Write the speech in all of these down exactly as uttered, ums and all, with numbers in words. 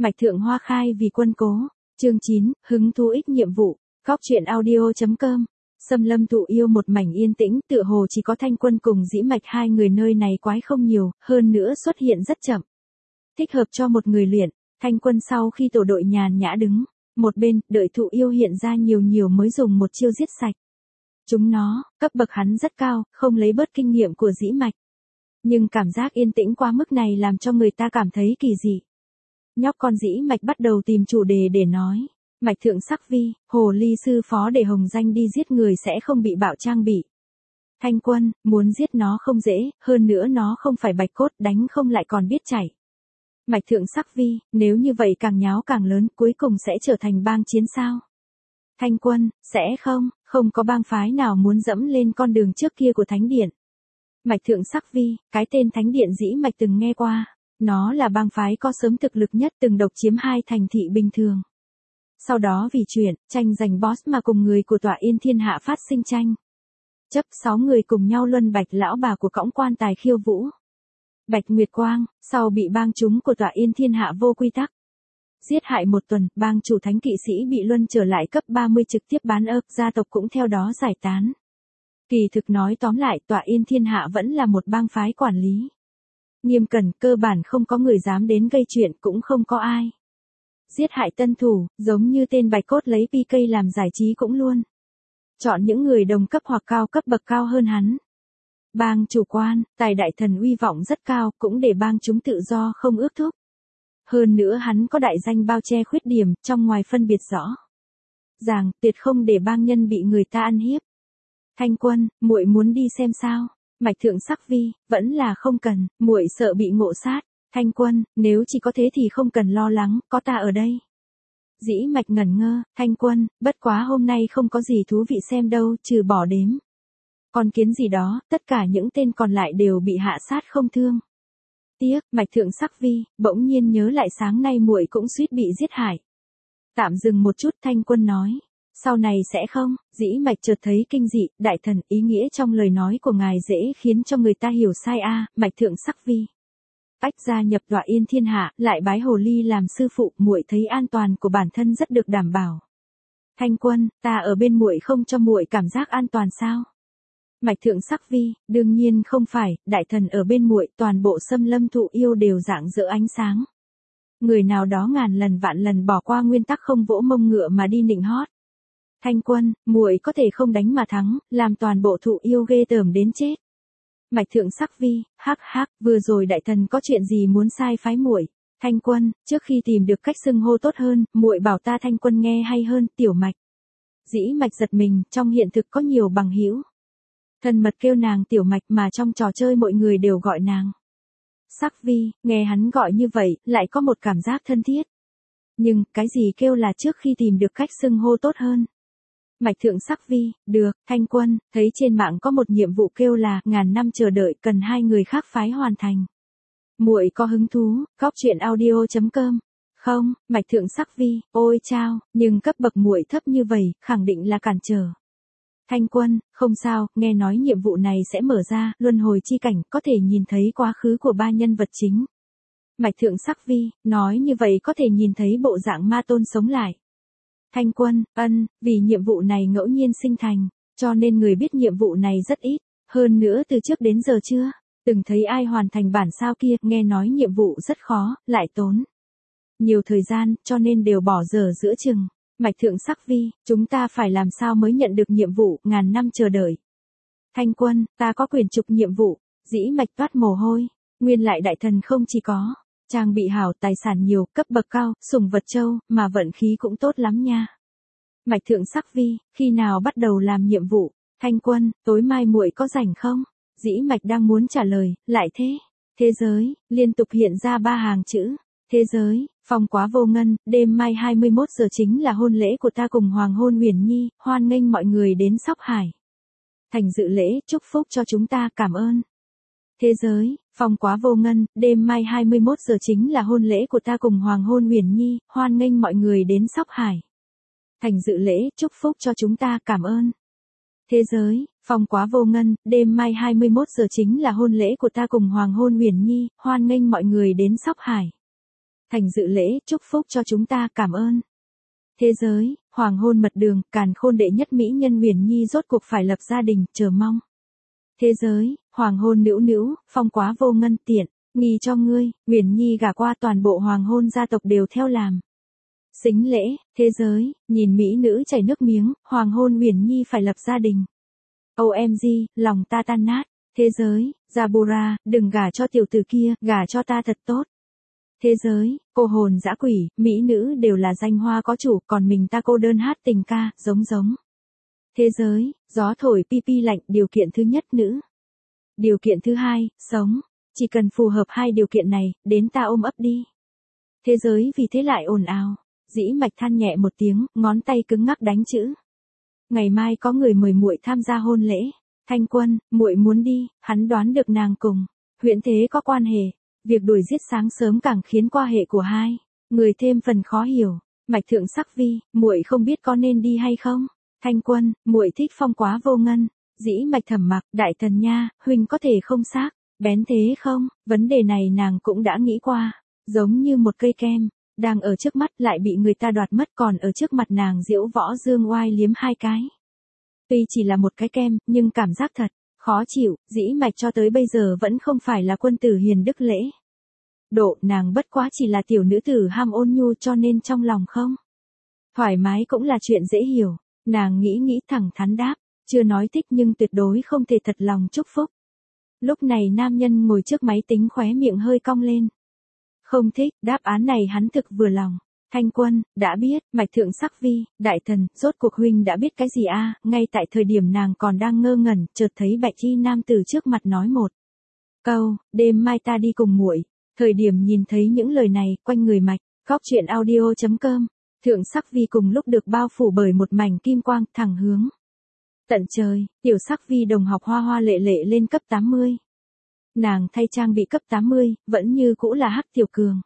Mạch Thượng Hoa khai vì quân cố. Chương chín, hứng thú ích nhiệm vụ. Góc truyện audio chấm com. Xâm lâm thụ yêu một mảnh yên tĩnh, tựa hồ chỉ có Thanh Quân cùng Dĩ Mạch hai người, nơi này quái không nhiều, hơn nữa xuất hiện rất chậm. Thích hợp cho một người luyện. Thanh Quân sau khi tổ đội nhàn nhã đứng một bên, đợi thụ yêu hiện ra nhiều nhiều mới dùng một chiêu giết sạch. Chúng nó, cấp bậc hắn rất cao, không lấy bớt kinh nghiệm của Dĩ Mạch. Nhưng cảm giác yên tĩnh quá mức này làm cho người ta cảm thấy kỳ dị. Nhóc con Dĩ Mạch bắt đầu tìm chủ đề để nói. Mạch Thượng Sắc Vi, hồ ly sư phó để hồng danh đi giết người sẽ không bị bạo trang bị. Thanh Quân, muốn giết nó không dễ, hơn nữa nó không phải bạch cốt, đánh không lại còn biết chạy. Mạch Thượng Sắc Vi, nếu như vậy càng nháo càng lớn, cuối cùng sẽ trở thành bang chiến sao? Thanh Quân, sẽ không, không có bang phái nào muốn dẫm lên con đường trước kia của Thánh Điện. Mạch Thượng Sắc Vi, cái tên Thánh Điện Dĩ Mạch từng nghe qua, nó là bang phái có sớm thực lực nhất, từng độc chiếm hai thành thị bình thường. Sau đó vì chuyện, tranh giành boss mà cùng người của tọa Yên Thiên Hạ phát sinh tranh. Chấp sáu người cùng nhau luân bạch lão bà của cõng quan tài khiêu vũ. Bạch Nguyệt Quang, sau bị bang chúng của tọa Yên Thiên Hạ vô quy tắc giết hại một tuần, bang chủ thánh kỵ sĩ bị luân trở lại cấp ba mươi trực tiếp bán ấp, gia tộc cũng theo đó giải tán. Kỳ thực nói tóm lại, tọa Yên Thiên Hạ vẫn là một bang phái quản lý nghiêm cẩn, cơ bản không có người dám đến gây chuyện, cũng không có ai giết hại tân thủ, giống như tên bạch cốt lấy pê ca làm giải trí cũng luôn chọn những người đồng cấp hoặc cao cấp bậc cao hơn hắn. Bang chủ quan, tài đại thần uy vọng rất cao, cũng để bang chúng tự do không ước thúc. Hơn nữa hắn có đại danh bao che khuyết điểm, trong ngoài phân biệt rõ ràng, tuyệt không để bang nhân bị người ta ăn hiếp. Thanh Quân, muội muốn đi xem sao? Mạch Thượng Sắc Vi, vẫn là không cần, muội sợ bị ngộ sát. Thanh Quân, nếu chỉ có thế thì không cần lo lắng, có ta ở đây. Dĩ Mạch ngẩn ngơ, Thanh Quân, bất quá hôm nay không có gì thú vị xem đâu, trừ bỏ đếm con kiến gì đó, tất cả những tên còn lại đều bị hạ sát không thương. Tiếc, Mạch Thượng Sắc Vi, bỗng nhiên nhớ lại sáng nay muội cũng suýt bị giết hại. Tạm dừng một chút, Thanh Quân nói, sau này sẽ không. Dĩ Mạch chợt thấy kinh dị, đại thần, ý nghĩa trong lời nói của ngài dễ khiến cho người ta hiểu sai a. À, Mạch Thượng Sắc Vi, ách gia nhập tọa Yên Thiên Hạ, lại bái hồ ly làm sư phụ, muội thấy an toàn của bản thân rất được đảm bảo. Thanh Quân, ta ở bên muội không cho muội cảm giác an toàn sao? Mạch Thượng Sắc Vi, đương nhiên không phải, đại thần ở bên muội, toàn bộ xâm lâm thụ yêu đều rạng rỡ ánh sáng. Người nào đó ngàn lần vạn lần bỏ qua nguyên tắc không vỗ mông ngựa mà đi nịnh hót. Thanh Quân, muội có thể không đánh mà thắng, làm toàn bộ thụ yêu ghê tởm đến chết. Mạch Thượng Sắc Vi, hắc hắc, vừa rồi đại thần có chuyện gì muốn sai phái muội? Thanh Quân, trước khi tìm được cách xưng hô tốt hơn, muội bảo ta Thanh Quân nghe hay hơn, Tiểu Mạch. Dĩ Mạch giật mình, trong hiện thực có nhiều bằng hữu thân mật kêu nàng Tiểu Mạch, mà trong trò chơi mọi người đều gọi nàng Sắc Vi, nghe hắn gọi như vậy, lại có một cảm giác thân thiết. Nhưng, cái gì kêu là trước khi tìm được cách xưng hô tốt hơn? Mạch Thượng Sắc Vi, được. Thanh Quân, thấy trên mạng có một nhiệm vụ kêu là ngàn năm chờ đợi, cần hai người khác phái hoàn thành. Muội có hứng thú? Góc truyện audio chấm com. Không. Mạch Thượng Sắc Vi, ôi chao, nhưng cấp bậc muội thấp như vậy, khẳng định là cản trở. Thanh Quân, không sao, nghe nói nhiệm vụ này sẽ mở ra luân hồi chi cảnh, có thể nhìn thấy quá khứ của ba nhân vật chính. Mạch Thượng Sắc Vi, nói như vậy có thể nhìn thấy bộ dạng ma tôn sống lại. Thanh Quân, ân, vì nhiệm vụ này ngẫu nhiên sinh thành, cho nên người biết nhiệm vụ này rất ít, hơn nữa từ trước đến giờ chưa từng thấy ai hoàn thành bản sao kia, nghe nói nhiệm vụ rất khó, lại tốn nhiều thời gian, cho nên đều bỏ dở giữa chừng. Mạch Thượng Sắc Vi, chúng ta phải làm sao mới nhận được nhiệm vụ ngàn năm chờ đợi? Thanh Quân, ta có quyền trục nhiệm vụ. Dĩ Mạch toát mồ hôi, nguyên lại đại thần không chỉ có trang bị hảo, tài sản nhiều, cấp bậc cao, sủng vật châu, mà vận khí cũng tốt lắm nha. Mạch Thượng Sắc Vi, khi nào bắt đầu làm nhiệm vụ? Thanh Quân, tối mai muội có rảnh không? Dĩ Mạch đang muốn trả lời, lại thế. Thế giới, liên tục hiện ra ba hàng chữ. Thế giới, phong quá vô ngân, đêm mai hai mươi mốt giờ chính là hôn lễ của ta cùng Hoàng hôn Huyền Nhi, hoan nghênh mọi người đến Sóc Hải thành dự lễ, chúc phúc cho chúng ta, cảm ơn. Thế giới, phong quá vô ngân, đêm mai hai mươi mốt giờ chính là hôn lễ của ta cùng Hoàng hôn Huyền Nhi, hoan nghênh mọi người đến Sóc Hải thành dự lễ, chúc phúc cho chúng ta, cảm ơn. Thế giới, phong quá vô ngân, đêm mai hai mươi mốt giờ chính là hôn lễ của ta cùng Hoàng hôn Huyền Nhi, hoan nghênh mọi người đến Sóc Hải thành dự lễ, chúc phúc cho chúng ta, cảm ơn. Thế giới, hoàng hôn mật đường, càn khôn đệ nhất mỹ nhân Huyền Nhi rốt cuộc phải lập gia đình, chờ mong. Thế giới, hoàng hôn nữu nữu, phong quá vô ngân tiện, nghi cho ngươi, Huyền Nhi gả qua toàn bộ hoàng hôn gia tộc đều theo làm. Xính lễ, thế giới, nhìn mỹ nữ chảy nước miếng, hoàng hôn Huyền Nhi phải lập gia đình. ô em giê, lòng ta tan nát. Thế giới, Zabura, đừng gả cho tiểu tử kia, gả cho ta thật tốt. Thế giới, cô hồn dã quỷ, mỹ nữ đều là danh hoa có chủ, còn mình ta cô đơn hát tình ca, giống giống. Thế giới, gió thổi pi pi lạnh, điều kiện thứ nhất nữ. Điều kiện thứ hai, sống. Chỉ cần phù hợp hai điều kiện này, đến ta ôm ấp đi. Thế giới vì thế lại ồn ào. Dĩ mạch than nhẹ một tiếng, ngón tay cứng ngắc đánh chữ. Ngày mai có người mời muội tham gia hôn lễ. Thanh Quân, muội muốn đi, hắn đoán được nàng cùng Huyễn Thế có quan hệ. Việc đuổi giết sáng sớm càng khiến quan hệ của hai người thêm phần khó hiểu. Mạch Thượng Sắc Vi, muội không biết có nên đi hay không? Thanh Quân, muội thích phong quá vô ngân. Dĩ mạch thầm mặc, đại thần nha, huynh có thể không xác bén thế không? Vấn đề này nàng cũng đã nghĩ qua. Giống như một cây kem, đang ở trước mắt lại bị người ta đoạt mất, còn ở trước mặt nàng diễu võ dương oai liếm hai cái. Tuy chỉ là một cái kem, nhưng cảm giác thật khó chịu, dĩ mạch cho tới bây giờ vẫn không phải là quân tử hiền đức lễ độ, nàng bất quá chỉ là tiểu nữ tử ham ôn nhu, cho nên trong lòng không thoải mái cũng là chuyện dễ hiểu. Nàng nghĩ nghĩ thẳng thắn đáp, chưa nói thích nhưng tuyệt đối không thể thật lòng chúc phúc. Lúc này nam nhân ngồi trước máy tính khóe miệng hơi cong lên. Không thích, đáp án này hắn thực vừa lòng. Thanh Quân, đã biết, Mạch Thượng Sắc Vi, đại thần, rốt cuộc huynh đã biết cái gì a? À? Ngay tại thời điểm nàng còn đang ngơ ngẩn, chợt thấy bạch y nam từ trước mặt nói một câu, đêm mai ta đi cùng muội. Thời điểm nhìn thấy những lời này, quanh người Mạch, góc chuyện audio chấm com, Thượng Sắc Vi cùng lúc được bao phủ bởi một mảnh kim quang, thẳng hướng tận trời. Tiểu Sắc Vi đồng học hoa hoa lệ lệ lên cấp tám mươi. Nàng thay trang bị cấp tám mươi, vẫn như cũ là Hắc Tiểu Cường.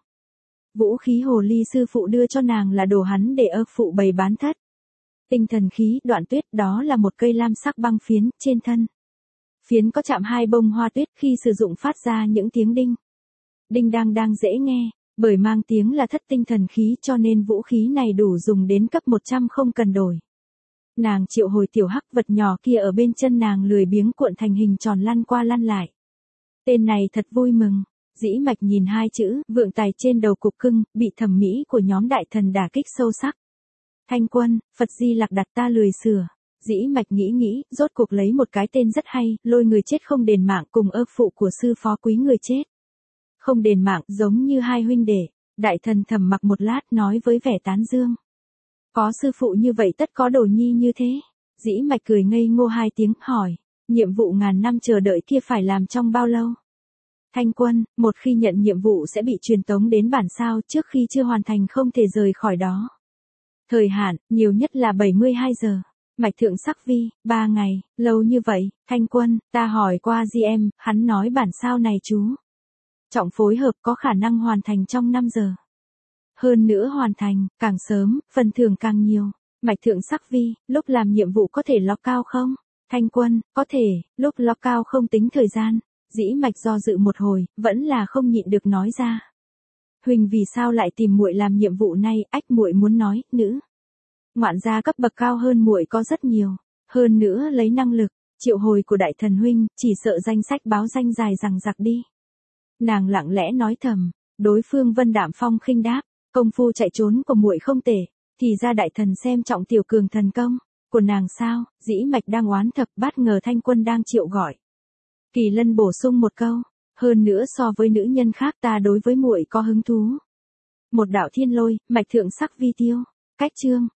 Vũ khí hồ ly sư phụ đưa cho nàng là đồ hắn để ơ phụ bày bán thất. Tinh thần khí, đoạn tuyết, đó là một cây lam sắc băng phiến, trên thân phiến có chạm hai bông hoa tuyết, khi sử dụng phát ra những tiếng đinh đinh đang đang dễ nghe, bởi mang tiếng là thất tinh thần khí cho nên vũ khí này đủ dùng đến cấp một trăm không cần đổi. Nàng triệu hồi tiểu hắc vật nhỏ kia ở bên chân nàng, lười biếng cuộn thành hình tròn lăn qua lăn lại. Tên này thật vui mừng. Dĩ mạch nhìn hai chữ vượng tài trên đầu cục cưng, bị thẩm mỹ của nhóm đại thần đả kích sâu sắc. Thanh Quân, Phật Di Lặc đặt ta lười sửa. Dĩ mạch nghĩ nghĩ, rốt cuộc lấy một cái tên rất hay, lôi người chết không đền mạng cùng ơ phụ của sư phó quý người chết không đền mạng, giống như hai huynh đệ. Đại thần thầm mặc một lát, nói với vẻ tán dương. Có sư phụ như vậy tất có đồ nhi như thế. Dĩ mạch cười ngây ngô hai tiếng, hỏi, nhiệm vụ ngàn năm chờ đợi kia phải làm trong bao lâu? Thanh Quân, một khi nhận nhiệm vụ sẽ bị truyền tống đến bản sao, trước khi chưa hoàn thành không thể rời khỏi đó. Thời hạn, nhiều nhất là bảy mươi hai giờ. Mạch Thượng Sắc Vi, ba ngày, lâu như vậy. Thanh Quân, ta hỏi qua giê em, hắn nói bản sao này chú trọng phối hợp, có khả năng hoàn thành trong năm giờ. Hơn nữa hoàn thành, càng sớm, phần thưởng càng nhiều. Mạch Thượng Sắc Vi, lúc làm nhiệm vụ có thể lock cao không? Thanh Quân, có thể, lúc lock cao không tính thời gian. Dĩ mạch do dự một hồi, vẫn là không nhịn được nói ra. Huỳnh vì sao lại tìm muội làm nhiệm vụ này? Ách, muội muốn nói, nữ ngoạn gia cấp bậc cao hơn muội có rất nhiều. Hơn nữa lấy năng lực triệu hồi của đại thần huynh, chỉ sợ danh sách báo danh dài rằng giặc đi. Nàng lặng lẽ nói thầm, đối phương vân đạm phong khinh đáp, công phu chạy trốn của muội không tệ, thì ra đại thần xem trọng tiểu cường thần công của nàng sao? Dĩ mạch đang oán thập, bất ngờ Thanh Quân đang triệu gọi. Kỳ Lân bổ sung một câu, hơn nữa so với nữ nhân khác ta đối với muội có hứng thú. Một đạo thiên lôi, Mạch Thượng Sắc Vi tiêu. Cách chương